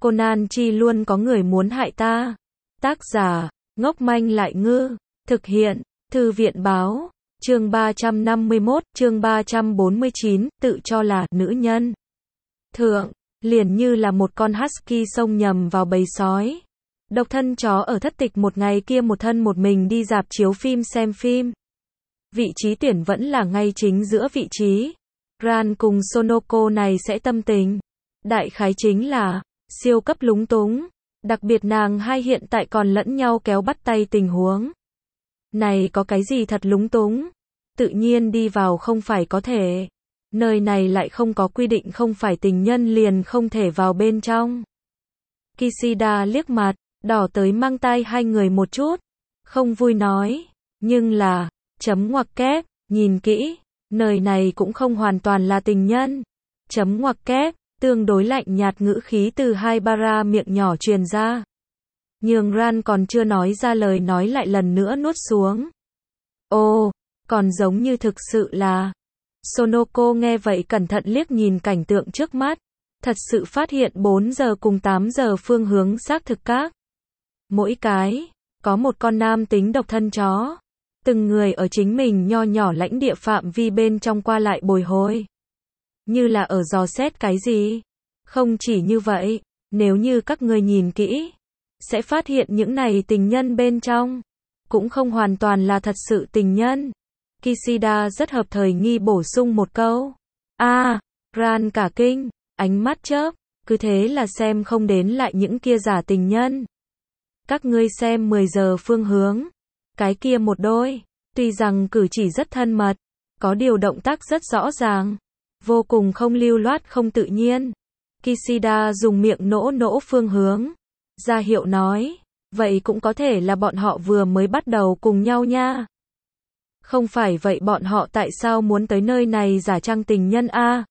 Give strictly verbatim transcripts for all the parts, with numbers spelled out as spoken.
Conan chi luôn có người muốn hại ta. Tác giả, ngốc manh lại ngư. Thực hiện, Thư viện báo. Chương ba trăm năm mươi mốt, chương ba trăm bốn mươi chín, tự cho là nữ nhân. Thượng, liền như là một con husky xông nhầm vào bầy sói. Độc thân chó ở thất tịch một ngày kia một thân một mình đi rạp chiếu phim xem phim. Vị trí tuyển vẫn là ngay chính giữa vị trí. Ran cùng Sonoko này sẽ tâm tình. Đại khái chính là siêu cấp lúng túng. Đặc biệt nàng hai hiện tại còn lẫn nhau kéo bắt tay tình huống. Này có cái gì thật lúng túng. Tự nhiên đi vào không phải có thể. Nơi này lại không có quy định không phải tình nhân liền không thể vào bên trong. Kishida liếc mặt, đỏ tới mang tay hai người một chút. Không vui nói. Nhưng là, chấm ngoặc kép, nhìn kỹ. Nơi này cũng không hoàn toàn là tình nhân. Chấm ngoặc kép, tương đối lạnh nhạt ngữ khí từ hai bara miệng nhỏ truyền ra. Nhường Ran còn chưa nói ra lời nói lại lần nữa nuốt xuống. Ồ, còn giống như thực sự là. Sonoko nghe vậy cẩn thận liếc nhìn cảnh tượng trước mắt. Thật sự phát hiện bốn giờ cùng tám giờ phương hướng xác thực các. Mỗi cái, có một con nam tính độc thân chó. Từng người ở chính mình nho nhỏ lãnh địa phạm vi bên trong qua lại bồi hồi. Như là ở dò xét cái gì. Không chỉ như vậy, nếu như các người nhìn kỹ, sẽ phát hiện những này tình nhân bên trong. Cũng không hoàn toàn là thật sự tình nhân. Kishida rất hợp thời nghi bổ sung một câu. A, à, Ran cả kinh, ánh mắt chớp, cứ thế là xem không đến lại những kia giả tình nhân. Các ngươi xem mười giờ phương hướng. Cái kia một đôi, tuy rằng cử chỉ rất thân mật, có điều động tác rất rõ ràng, vô cùng không lưu loát không tự nhiên. Kishida dùng miệng nỗ nỗ phương hướng, ra hiệu nói, vậy cũng có thể là bọn họ vừa mới bắt đầu cùng nhau nha. Không phải vậy bọn họ tại sao muốn tới nơi này giả trang tình nhân a?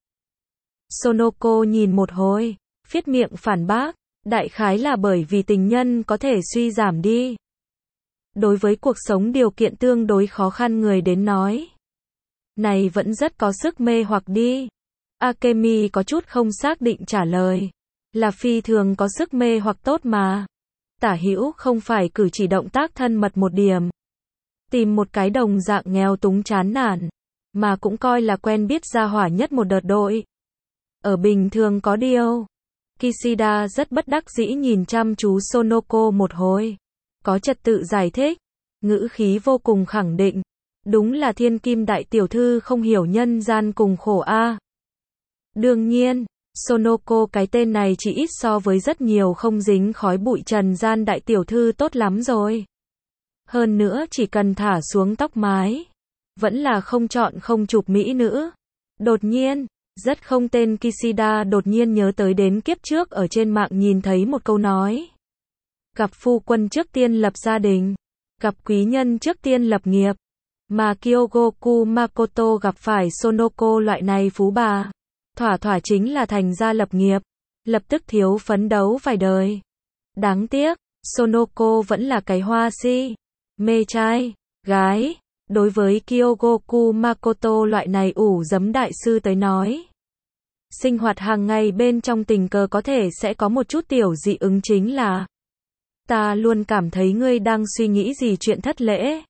Sonoko nhìn một hồi, phiết miệng phản bác, đại khái là bởi vì tình nhân có thể suy giảm đi. Đối với cuộc sống điều kiện tương đối khó khăn người đến nói. Này vẫn rất có sức mê hoặc đi. Akemi có chút không xác định trả lời. Là phi thường có sức mê hoặc tốt mà. Tả hữu không phải cử chỉ động tác thân mật một điểm. Tìm một cái đồng dạng nghèo túng chán nản. Mà cũng coi là quen biết gia hỏa nhất một đợt đội. Ở bình thường có điều. Kishida rất bất đắc dĩ nhìn chăm chú Sonoko một hồi. Có trật tự giải thích. Ngữ khí vô cùng khẳng định. Đúng là thiên kim đại tiểu thư không hiểu nhân gian cùng khổ a. Đương nhiên, Sonoko cái tên này chỉ ít so với rất nhiều không dính khói bụi trần gian đại tiểu thư tốt lắm rồi. Hơn nữa chỉ cần thả xuống tóc mái. Vẫn là không chọn không chụp mỹ nữ. Đột nhiên, rất không tên Kishida đột nhiên nhớ tới đến kiếp trước ở trên mạng nhìn thấy một câu nói. Gặp phu quân trước tiên lập gia đình. Gặp quý nhân trước tiên lập nghiệp. Mà Kyogoku Makoto gặp phải Sonoko loại này phú bà. Thỏa thỏa chính là thành gia lập nghiệp. Lập tức thiếu phấn đấu vài đời. Đáng tiếc, Sonoko vẫn là cái hoa si. Mê trai, gái. Đối với Kyogoku Makoto loại này ủ giấm đại sư tới nói. Sinh hoạt hàng ngày bên trong tình cờ có thể sẽ có một chút tiểu dị ứng chính là. Ta luôn cảm thấy ngươi đang suy nghĩ gì chuyện thất lễ.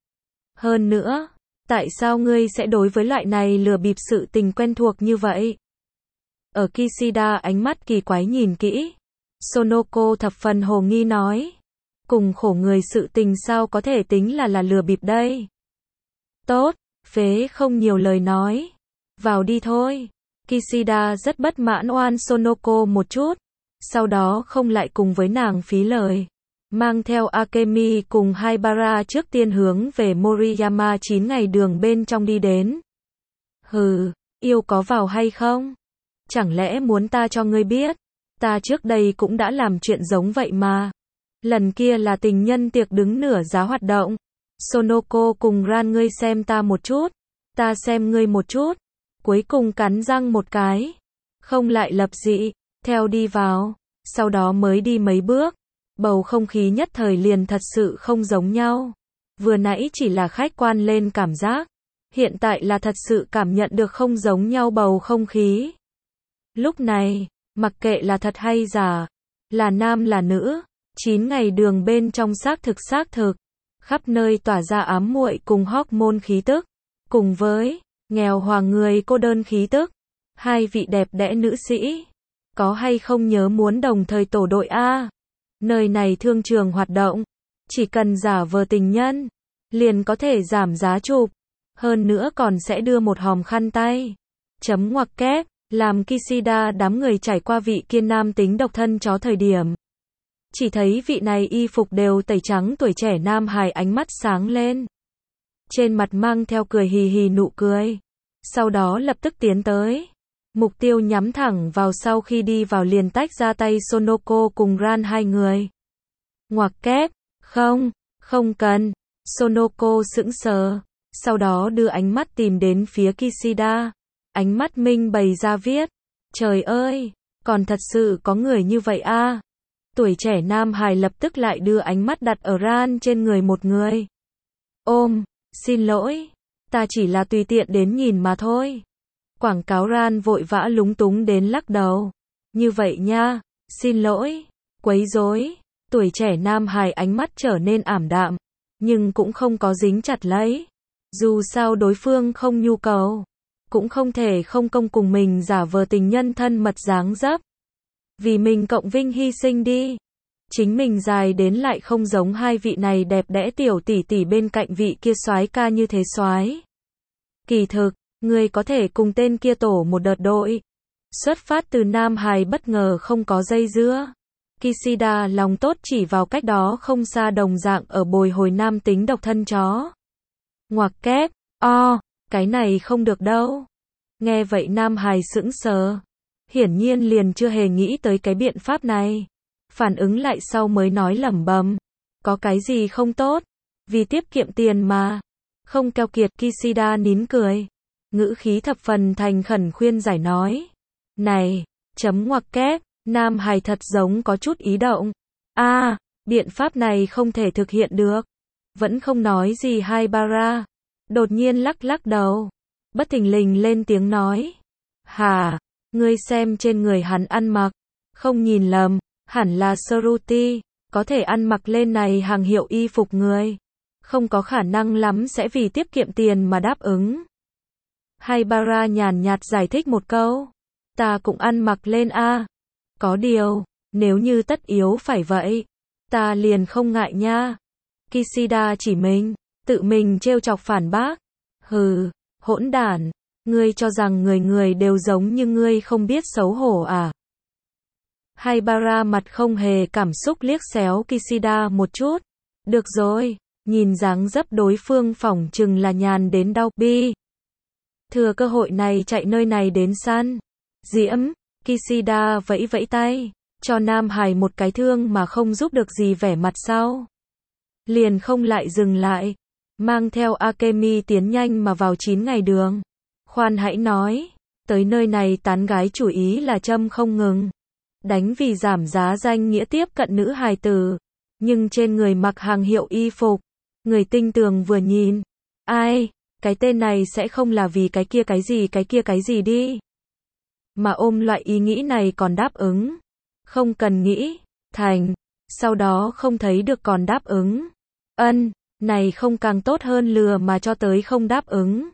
Hơn nữa, tại sao ngươi sẽ đối với loại này lừa bịp sự tình quen thuộc như vậy? Ở Kishida ánh mắt kỳ quái nhìn kỹ. Sonoko thập phần hồ nghi nói. Cùng khổ người sự tình sao có thể tính là là lừa bịp đây? Tốt, phế không nhiều lời nói. Vào đi thôi. Kishida rất bất mãn oan Sonoko một chút. Sau đó không lại cùng với nàng phí lời. Mang theo Akemi cùng hai bara trước tiên hướng về Moriyama chín ngày đường bên trong đi đến. Hừ, yêu có vào hay không? Chẳng lẽ muốn ta cho ngươi biết? Ta trước đây cũng đã làm chuyện giống vậy mà. Lần kia là tình nhân tiệc đứng nửa giá hoạt động. Sonoko cùng Ran ngươi xem ta một chút. Ta xem ngươi một chút. Cuối cùng cắn răng một cái. Không lại lập dị. Theo đi vào. Sau đó mới đi mấy bước. Bầu không khí nhất thời liền thật sự không giống nhau. Vừa nãy chỉ là khách quan lên cảm giác. Hiện tại là thật sự cảm nhận được không giống nhau bầu không khí. Lúc này, mặc kệ là thật hay giả, là nam là nữ, chín ngày đường bên trong xác thực xác thực, khắp nơi tỏa ra ám muội cùng hormone khí tức, cùng với nghèo hoàng người cô đơn khí tức. Hai vị đẹp đẽ nữ sĩ, có hay không nhớ muốn đồng thời tổ đội a? Nơi này thương trường hoạt động, chỉ cần giả vờ tình nhân, liền có thể giảm giá chụp, hơn nữa còn sẽ đưa một hòm khăn tay. Chấm ngoặc kép, làm Kishida đám người trải qua vị kiên nam tính độc thân chó thời điểm. Chỉ thấy vị này y phục đều tẩy trắng tuổi trẻ nam hài ánh mắt sáng lên. Trên mặt mang theo cười hì hì nụ cười. Sau đó lập tức tiến tới. Mục tiêu nhắm thẳng vào sau khi đi vào liền tách ra tay Sonoko cùng Ran hai người. Ngoặc kép, không, không cần. Sonoko sững sờ. Sau đó đưa ánh mắt tìm đến phía Kishida. Ánh mắt minh bày ra viết. Trời ơi, còn thật sự có người như vậy a. À? Tuổi trẻ nam hài lập tức lại đưa ánh mắt đặt ở Ran trên người một người. Ôm, xin lỗi, ta chỉ là tùy tiện đến nhìn mà thôi. Quảng cáo Ran vội vã lúng túng đến lắc đầu. Như vậy nha, xin lỗi, quấy rối. Tuổi trẻ nam hài ánh mắt trở nên ảm đạm, nhưng cũng không có dính chặt lấy. Dù sao đối phương không nhu cầu, cũng không thể không công cùng mình giả vờ tình nhân thân mật dáng dấp. Vì mình cộng vinh hy sinh đi. Chính mình dài đến lại không giống hai vị này đẹp đẽ tiểu tỷ tỷ bên cạnh vị kia soái ca như thế soái. Kỳ thực, người có thể cùng tên kia tổ một đợt đội. Xuất phát từ nam hài bất ngờ không có dây dưa. Kishida lòng tốt chỉ vào cách đó không xa đồng dạng ở bồi hồi nam tính độc thân chó. Ngoặc kép, o, cái này không được đâu. Nghe vậy nam hài sững sờ. Hiển nhiên liền chưa hề nghĩ tới cái biện pháp này. Phản ứng lại sau mới nói lẩm bẩm. Có cái gì không tốt? Vì tiết kiệm tiền mà. Không keo kiệt. Kishida nín cười. Ngữ khí thập phần thành khẩn khuyên giải nói. Này, chấm ngoặc kép, nam hài thật giống có chút ý động. a à, biện pháp này không thể thực hiện được. Vẫn không nói gì Haibara. Đột nhiên lắc lắc đầu. Bất thình lình lên tiếng nói. Hả? Ngươi xem trên người hắn ăn mặc. Không nhìn lầm, hẳn là Saruti. Có thể ăn mặc lên này hàng hiệu y phục người. Không có khả năng lắm sẽ vì tiết kiệm tiền mà đáp ứng. Haibara nhàn nhạt giải thích một câu. Ta cũng ăn mặc lên a. Có điều, nếu như tất yếu phải vậy, ta liền không ngại nha. Kishida chỉ mình, tự mình trêu chọc phản bác. Hừ, hỗn đản, ngươi cho rằng người người đều giống như ngươi không biết xấu hổ à? Haibara mặt không hề cảm xúc liếc xéo Kishida một chút. Được rồi, nhìn dáng dấp đối phương phỏng chừng là nhàn đến đau bi. Thừa cơ hội này chạy nơi này đến săn. Diễm, Kishida vẫy vẫy tay, cho nam hài một cái thương mà không giúp được gì vẻ mặt sau. Liền không lại dừng lại, mang theo Akemi tiến nhanh mà vào chín ngày đường. Khoan hãy nói, tới nơi này tán gái chủ ý là châm không ngừng. Đánh vì giảm giá danh nghĩa tiếp cận nữ hài tử. Nhưng trên người mặc hàng hiệu y phục, người tinh tường vừa nhìn. Ai, cái tên này sẽ không là vì cái kia cái gì cái kia cái gì đi. Mà ôm loại ý nghĩ này còn đáp ứng. Không cần nghĩ, thành. Sau đó không thấy được còn đáp ứng. Ân, này không càng tốt hơn lừa mà cho tới không đáp ứng.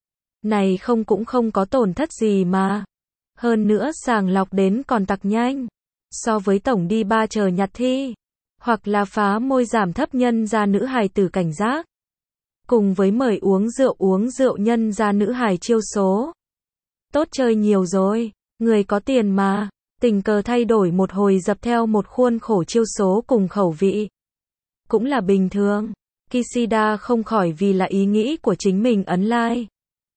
Này không cũng không có tổn thất gì mà. Hơn nữa sàng lọc đến còn tặc nhanh. So với tổng đi ba chờ nhặt thi. Hoặc là phá môi giảm thấp nhân ra nữ hài tử cảnh giác. Cùng với mời uống rượu uống rượu nhân ra nữ hài chiêu số. Tốt chơi nhiều rồi, người có tiền mà. Tình cờ thay đổi một hồi dập theo một khuôn khổ chiêu số cùng khẩu vị. Cũng là bình thường. Kishida không khỏi vì là ý nghĩ của chính mình ấn like.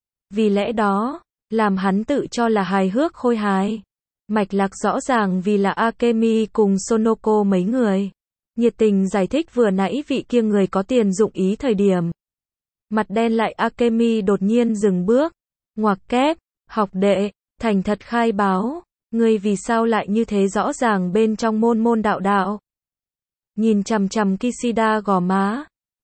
Vì lẽ đó, làm hắn tự cho là hài hước khôi hài. Mạch lạc rõ ràng vì là Akemi cùng Sonoko mấy người. Nhiệt tình giải thích vừa nãy vị kia người có tiền dụng ý thời điểm. Mặt đen lại Akemi đột nhiên dừng bước. Ngoặc kép, học đệ, thành thật khai báo. Ngươi vì sao lại như thế rõ ràng bên trong môn môn đạo đạo. Nhìn chằm chằm Kishida gò má.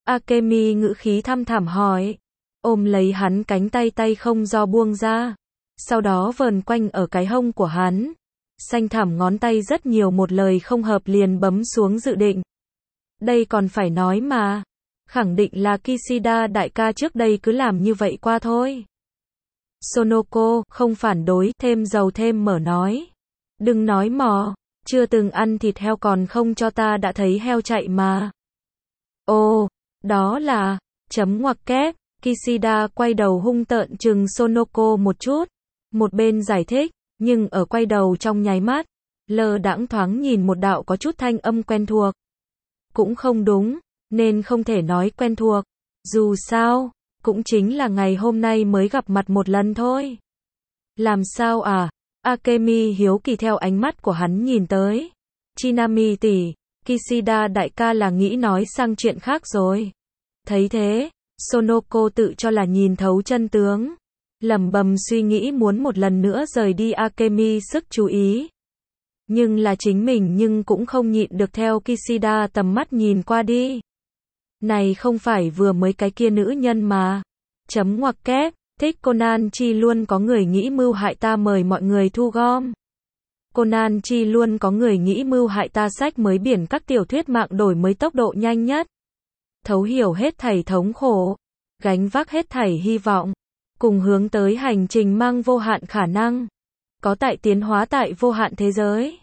Akemi ngữ khí thăm thẳm hỏi. Ôm lấy hắn cánh tay tay không do buông ra. Sau đó vờn quanh ở cái hông của hắn. xanh thẳm ngón tay rất nhiều một lời không hợp liền bấm xuống dự định. Đây còn phải nói mà. Khẳng định là Kishida đại ca trước đây cứ làm như vậy qua thôi. Sonoko, không phản đối, thêm dầu thêm mỡ nói. Đừng nói mò, chưa từng ăn thịt heo còn không cho ta đã thấy heo chạy mà. Ồ, đó là, chấm ngoặc kép, Kishida quay đầu hung tợn trừng Sonoko một chút. Một bên giải thích, nhưng ở quay đầu trong nháy mắt, lơ đãng thoáng nhìn một đạo có chút thanh âm quen thuộc. Cũng không đúng, nên không thể nói quen thuộc. Dù sao, cũng chính là ngày hôm nay mới gặp mặt một lần thôi. Làm sao à? Akemi hiếu kỳ theo ánh mắt của hắn nhìn tới. Chinami tỷ, Kishida đại ca là nghĩ nói sang chuyện khác rồi. Thấy thế, Sonoko tự cho là nhìn thấu chân tướng. Lẩm bẩm suy nghĩ muốn một lần nữa rời đi Akemi sức chú ý. Nhưng là chính mình nhưng cũng không nhịn được theo Kishida tầm mắt nhìn qua đi. Này không phải vừa mới cái kia nữ nhân mà. Chấm ngoặc kép, thích Conan Chi luôn có người nghĩ mưu hại ta mời mọi người thu gom. Conan Chi luôn có người nghĩ mưu hại ta sách mới biển các tiểu thuyết mạng đổi mới tốc độ nhanh nhất. Thấu hiểu hết thảy thống khổ. Gánh vác hết thảy hy vọng. Cùng hướng tới hành trình mang vô hạn khả năng. Có tại tiến hóa tại vô hạn thế giới.